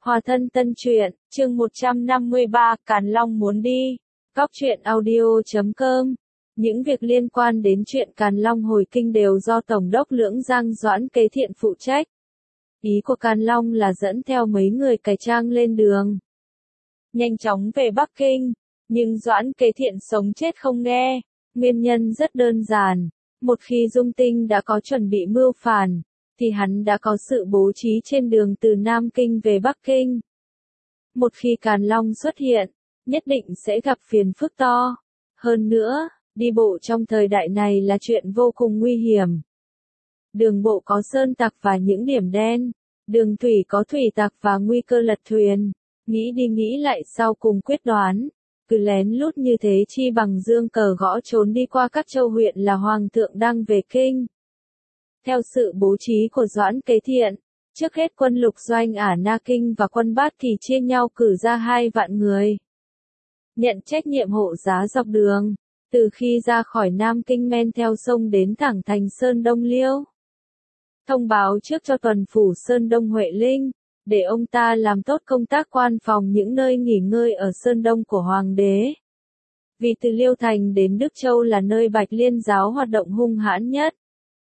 Hòa thân tân truyện, chương 153, Càn Long muốn đi. Góc truyện audio.com. Những việc liên quan đến chuyện Càn Long hồi kinh đều do Tổng đốc Lưỡng Giang Doãn Kế Thiện phụ trách. Ý của Càn Long là dẫn theo mấy người cải trang lên đường, nhanh chóng về Bắc Kinh, nhưng Doãn Kế Thiện sống chết không nghe. Nguyên nhân rất đơn giản, một khi Dung Tinh đã có chuẩn bị mưu phản, thì hắn đã có sự bố trí trên đường từ Nam Kinh về Bắc Kinh. Một khi Càn Long xuất hiện, nhất định sẽ gặp phiền phức to. Hơn nữa, đi bộ trong thời đại này là chuyện vô cùng nguy hiểm. Đường bộ có sơn tặc và những điểm đen, đường thủy có thủy tặc và nguy cơ lật thuyền. Nghĩ đi nghĩ lại sau cùng quyết đoán, cứ lén lút như thế chi bằng dương cờ gõ trốn đi qua các châu huyện là Hoàng thượng đang về Kinh. Theo sự bố trí của Doãn Kế Thiện, trước hết quân lục doanh ở Na Kinh và quân Bát Kỳ chia nhau cử ra 2 vạn người, nhận trách nhiệm hộ giá dọc đường, từ khi ra khỏi Nam Kinh men theo sông đến thẳng thành Sơn Đông Liêu. Thông báo trước cho tuần phủ Sơn Đông Huệ Linh, để ông ta làm tốt công tác quan phòng những nơi nghỉ ngơi ở Sơn Đông của Hoàng đế. Vì từ Liêu Thành đến Đức Châu là nơi Bạch Liên giáo hoạt động hung hãn nhất,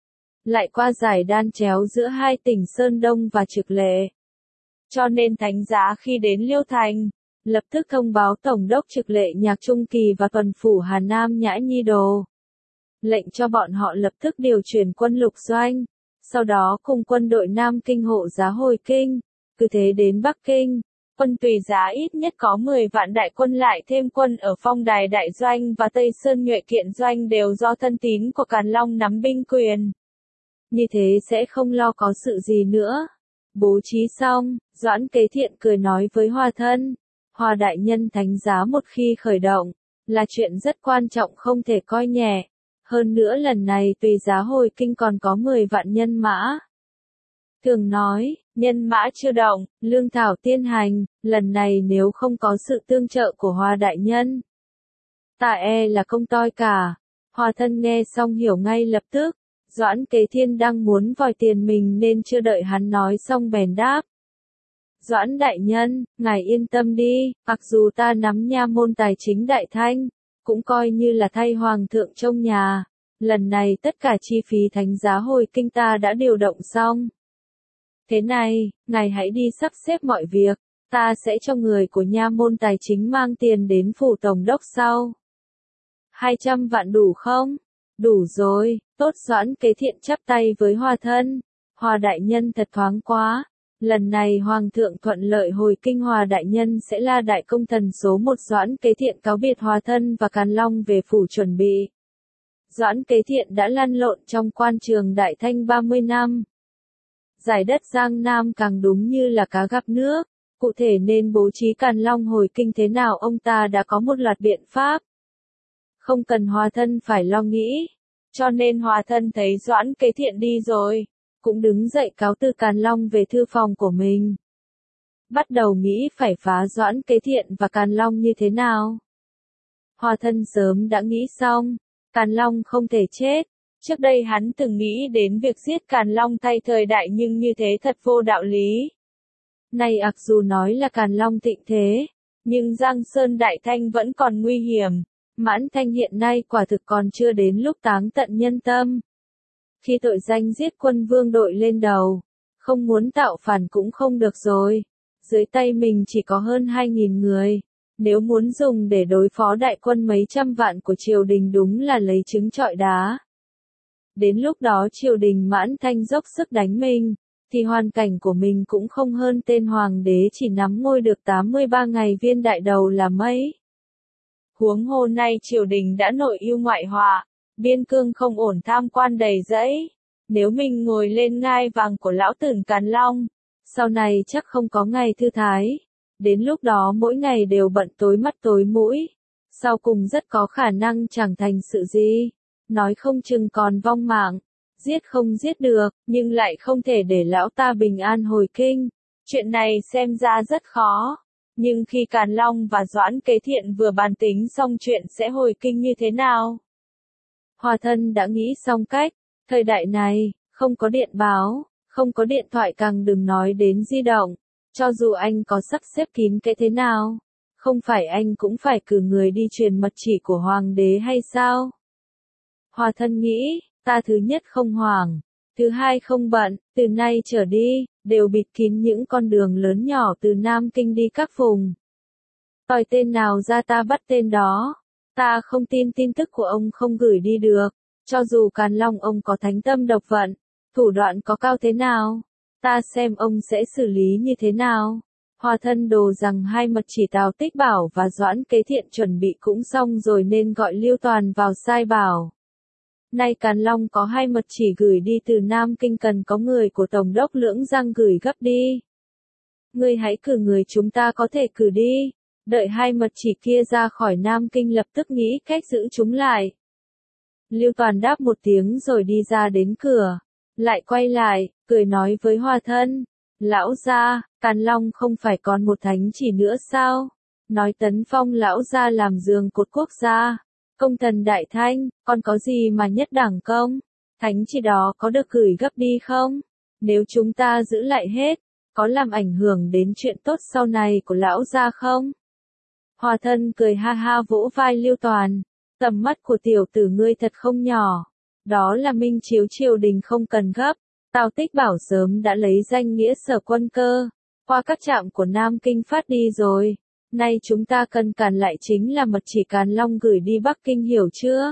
lại qua dải đan chéo giữa hai tỉnh Sơn Đông và Trực Lệ. Cho nên thánh giá khi đến Liêu Thành, lập tức thông báo Tổng đốc Trực Lệ Nhạc Trung Kỳ và tuần phủ Hà Nam Nhã Nhi Đồ, lệnh cho bọn họ lập tức điều chuyển quân lục doanh, sau đó cùng quân đội Nam Kinh hộ giá hồi kinh, cứ thế đến Bắc Kinh. Quân Tùy Giá ít nhất có 10 vạn đại quân lại thêm quân ở Phong Đài Đại Doanh và Tây Sơn Nhuệ Kiện Doanh đều do thân tín của Càn Long nắm binh quyền. Như thế sẽ không lo có sự gì nữa. Bố trí xong, Doãn Kế Thiện cười nói với Hòa thân, Hòa đại nhân thánh giá một khi khởi động, là chuyện rất quan trọng không thể coi nhẹ. Hơn nữa lần này Tùy Giá hồi kinh còn có 10 vạn nhân mã. Thường nói, nhân mã chưa động, lương thảo tiên hành, lần này nếu không có sự tương trợ của Hòa đại nhân, ta e là không toi cả. Hòa thân nghe xong hiểu ngay lập tức, Doãn Kế Thiên đang muốn vòi tiền mình nên chưa đợi hắn nói xong bèn đáp. Doãn đại nhân, ngài yên tâm đi, mặc dù ta nắm nha môn tài chính đại thanh, cũng coi như là thay hoàng thượng trông nhà. Lần này tất cả chi phí thánh giá hồi kinh ta đã điều động xong. Thế này, ngài hãy đi sắp xếp mọi việc, ta sẽ cho người của nha môn tài chính mang tiền đến phủ tổng đốc sau. 200 vạn đủ không? Đủ rồi, tốt. Doãn Kế Thiện chắp tay với Hòa thân, Hòa đại nhân thật thoáng quá. Lần này Hoàng thượng thuận lợi hồi kinh, Hòa đại nhân sẽ là đại công thần số 1. Doãn Kế Thiện cáo biệt Hòa thân và Càn Long về phủ chuẩn bị. Doãn Kế Thiện đã lăn lộn trong quan trường Đại Thanh 30 năm. Giải đất Giang Nam càng đúng như là cá gặp nước, cụ thể nên bố trí Càn Long hồi kinh thế nào ông ta đã có một loạt biện pháp. Không cần Hòa thân phải lo nghĩ, cho nên Hòa thân thấy Doãn Kế Thiện đi rồi, cũng đứng dậy cáo từ Càn Long về thư phòng của mình. Bắt đầu nghĩ phải phá Doãn Kế Thiện và Càn Long như thế nào. Hòa thân sớm đã nghĩ xong, Càn Long không thể chết. Trước đây hắn từng nghĩ đến việc giết Càn Long thay thời đại nhưng như thế thật vô đạo lý. Này dù nói là Càn Long thịnh thế, nhưng Giang Sơn Đại Thanh vẫn còn nguy hiểm. Mãn Thanh hiện nay quả thực còn chưa đến lúc táng tận nhân tâm. Khi tội danh giết quân vương đội lên đầu, không muốn tạo phản cũng không được rồi. Dưới tay mình chỉ có hơn 2.000 người. Nếu muốn dùng để đối phó đại quân mấy trăm vạn của triều đình đúng là lấy trứng trọi đá. Đến lúc đó triều đình Mãn Thanh dốc sức đánh mình, thì hoàn cảnh của mình cũng không hơn tên hoàng đế chỉ nắm ngôi được 83 ngày viên đại đầu là mấy. Huống hồ nay triều đình đã nội ưu ngoại họa, biên cương không ổn, tham quan đầy rẫy. Nếu mình ngồi lên ngai vàng của lão tử Càn Long, sau này chắc không có ngày thư thái. Đến lúc đó mỗi ngày đều bận tối mắt tối mũi, sau cùng rất có khả năng chẳng thành sự gì. Nói không chừng còn vong mạng, giết không giết được, nhưng lại không thể để lão ta bình an hồi kinh. Chuyện này xem ra rất khó. Nhưng khi Càn Long và Doãn Kế Thiện vừa bàn tính xong chuyện sẽ hồi kinh như thế nào, Hòa thân đã nghĩ xong cách. Thời đại này, không có điện báo, không có điện thoại, càng đừng nói đến di động. Cho dù anh có sắp xếp kín kẽ thế nào, không phải anh cũng phải cử người đi truyền mật chỉ của hoàng đế hay sao? Hòa thân nghĩ, ta thứ nhất không hoảng, thứ hai không bận, từ nay trở đi, đều bịt kín những con đường lớn nhỏ từ Nam Kinh đi các vùng. Tòi tên nào ra ta bắt tên đó, ta không tin tin tức của ông không gửi đi được, cho dù Càn Long ông có thánh tâm độc vận, thủ đoạn có cao thế nào, ta xem ông sẽ xử lý như thế nào. Hòa thân đồ rằng hai mật chỉ Tào Tích Bảo và Doãn Kế Thiện chuẩn bị cũng xong rồi nên gọi Lưu Toàn vào sai bảo. Nay Càn Long có hai mật chỉ gửi đi từ Nam Kinh cần có người của Tổng đốc Lưỡng Giang gửi gấp đi. Ngươi hãy cử người chúng ta có thể cử đi, đợi hai mật chỉ kia ra khỏi Nam Kinh lập tức nghĩ cách giữ chúng lại. Lưu Toàn đáp một tiếng rồi đi ra đến cửa, lại quay lại, cười nói với Hòa thân, lão gia, Càn Long không phải còn một thánh chỉ nữa sao? Nói tấn phong lão gia làm giường cột quốc gia, công thần đại thanh, còn có gì mà nhất đẳng công? Thánh chỉ đó có được gửi gấp đi không? Nếu chúng ta giữ lại hết, có làm ảnh hưởng đến chuyện tốt sau này của lão gia không? Hòa thân cười ha ha vỗ vai Lưu Toàn, tầm mắt của tiểu tử ngươi thật không nhỏ, đó là minh chiếu triều đình không cần gấp. Tào Tích Bảo sớm đã lấy danh nghĩa sở quân cơ, qua các trạm của Nam Kinh phát đi rồi. Nay chúng ta cần cản lại chính là mật chỉ Càn Long gửi đi Bắc Kinh hiểu chưa?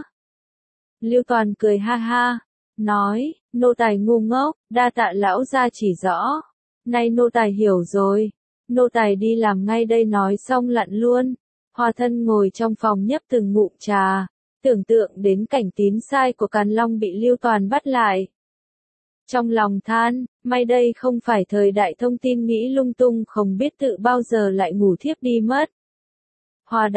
Lưu Toàn cười ha ha, nói, nô tài ngu ngốc, đa tạ lão gia chỉ rõ. Nay nô tài hiểu rồi, nô tài đi làm ngay đây nói xong lặn luôn. Hòa thân ngồi trong phòng nhấp từng ngụm trà, tưởng tượng đến cảnh tín sai của Càn Long bị Lưu Toàn bắt lại. Trong lòng than, may đây không phải thời đại thông tin nghĩ lung tung không biết tự bao giờ lại ngủ thiếp đi mất. Hòa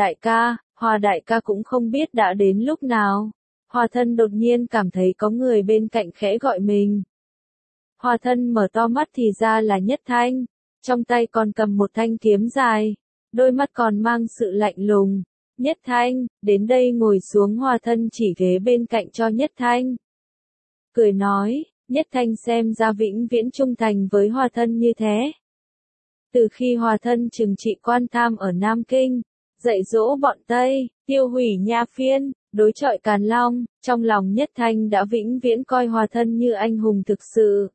đại ca cũng không biết đã đến lúc nào. Hòa thân đột nhiên cảm thấy có người bên cạnh khẽ gọi mình. Hòa thân mở to mắt thì ra là Nhất Thanh, trong tay còn cầm một thanh kiếm dài, đôi mắt còn mang sự lạnh lùng. Nhất Thanh, đến đây ngồi xuống. Hòa thân chỉ ghế bên cạnh cho Nhất Thanh. Cười nói, Nhất Thanh xem ra vĩnh viễn trung thành với Hòa thân như thế. Từ khi Hòa thân trừng trị quan tham ở Nam Kinh, dạy dỗ bọn Tây, tiêu hủy nha phiên, đối chọi Càn Long, trong lòng Nhất Thanh đã vĩnh viễn coi Hòa thân như anh hùng thực sự.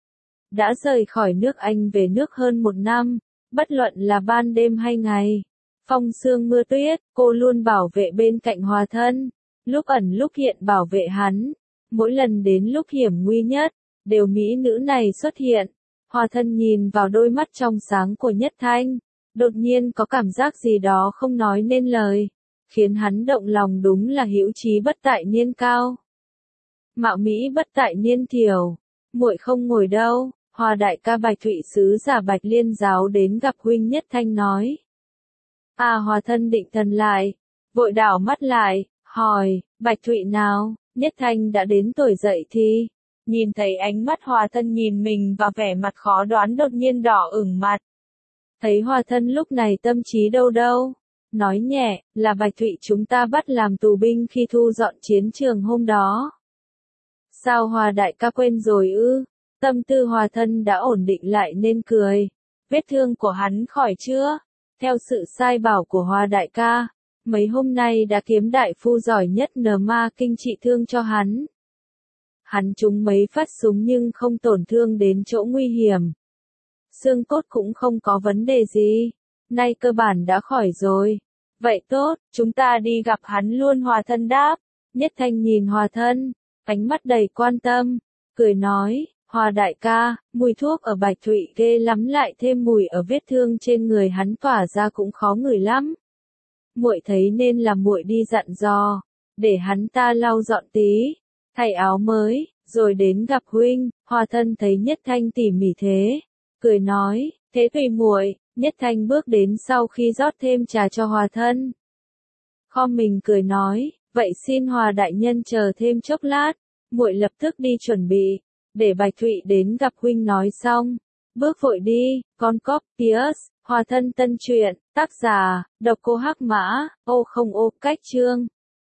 Đã rời khỏi nước Anh về nước hơn một năm, bất luận là ban đêm hay ngày, phong sương mưa tuyết, cô luôn bảo vệ bên cạnh Hòa thân, lúc ẩn lúc hiện bảo vệ hắn. Mỗi lần đến lúc hiểm nguy nhất, đều mỹ nữ này xuất hiện. Hòa thân nhìn vào đôi mắt trong sáng của Nhất Thanh, đột nhiên có cảm giác gì đó không nói nên lời, khiến hắn động lòng. Đúng là hữu chí bất tại niên cao, mạo mỹ bất tại niên thiểu. Muội không ngồi đâu. Hòa đại ca Bạch Thụy sứ giả Bạch Liên giáo đến gặp huynh. Nhất Thanh nói. Hòa thân định thần lại, vội đảo mắt lại, hỏi, Bạch Thụy nào? Nhất Thanh đã đến tuổi dậy thì, nhìn thấy ánh mắt Hòa thân nhìn mình và vẻ mặt khó đoán đột nhiên đỏ ửng mặt. Thấy Hòa thân lúc này tâm trí đâu đâu, nói nhẹ, là Bạch Thụy chúng ta bắt làm tù binh khi thu dọn chiến trường hôm đó. Sao Hòa đại ca quên rồi ư? Tâm tư Hòa thân đã ổn định lại nên cười. Vết thương của hắn khỏi chưa? Theo sự sai bảo của Hòa đại ca, mấy hôm nay đã kiếm đại phu giỏi nhất Nờ Ma Kinh trị thương cho hắn. Hắn trúng mấy phát súng nhưng không tổn thương đến chỗ nguy hiểm. Xương cốt cũng không có vấn đề gì. Nay cơ bản đã khỏi rồi. Vậy tốt, chúng ta đi gặp hắn luôn. Hòa thân đáp. Nhất Thanh nhìn Hòa thân, ánh mắt đầy quan tâm, cười nói, Hòa đại ca, mùi thuốc ở Bạch Thụy ghê lắm, lại thêm mùi ở vết thương trên người hắn tỏa ra cũng khó ngửi lắm. Muội thấy nên là muội đi dặn dò, để hắn ta lau dọn tí, thay áo mới, rồi đến gặp huynh. Hòa thân thấy Nhất Thanh tỉ mỉ thế, cười nói, thế tùy muội. Nhất Thanh bước đến sau khi rót thêm trà cho Hòa thân. Khom mình cười nói, vậy xin Hòa đại nhân chờ thêm chốc lát, muội lập tức đi chuẩn bị, để Bạch Thụy đến gặp huynh. Nói xong, bước vội đi. Con cóc Pius, Hòa thân tân truyện, tác giả, độc cô Hắc Mã, ô không ô, cách chương.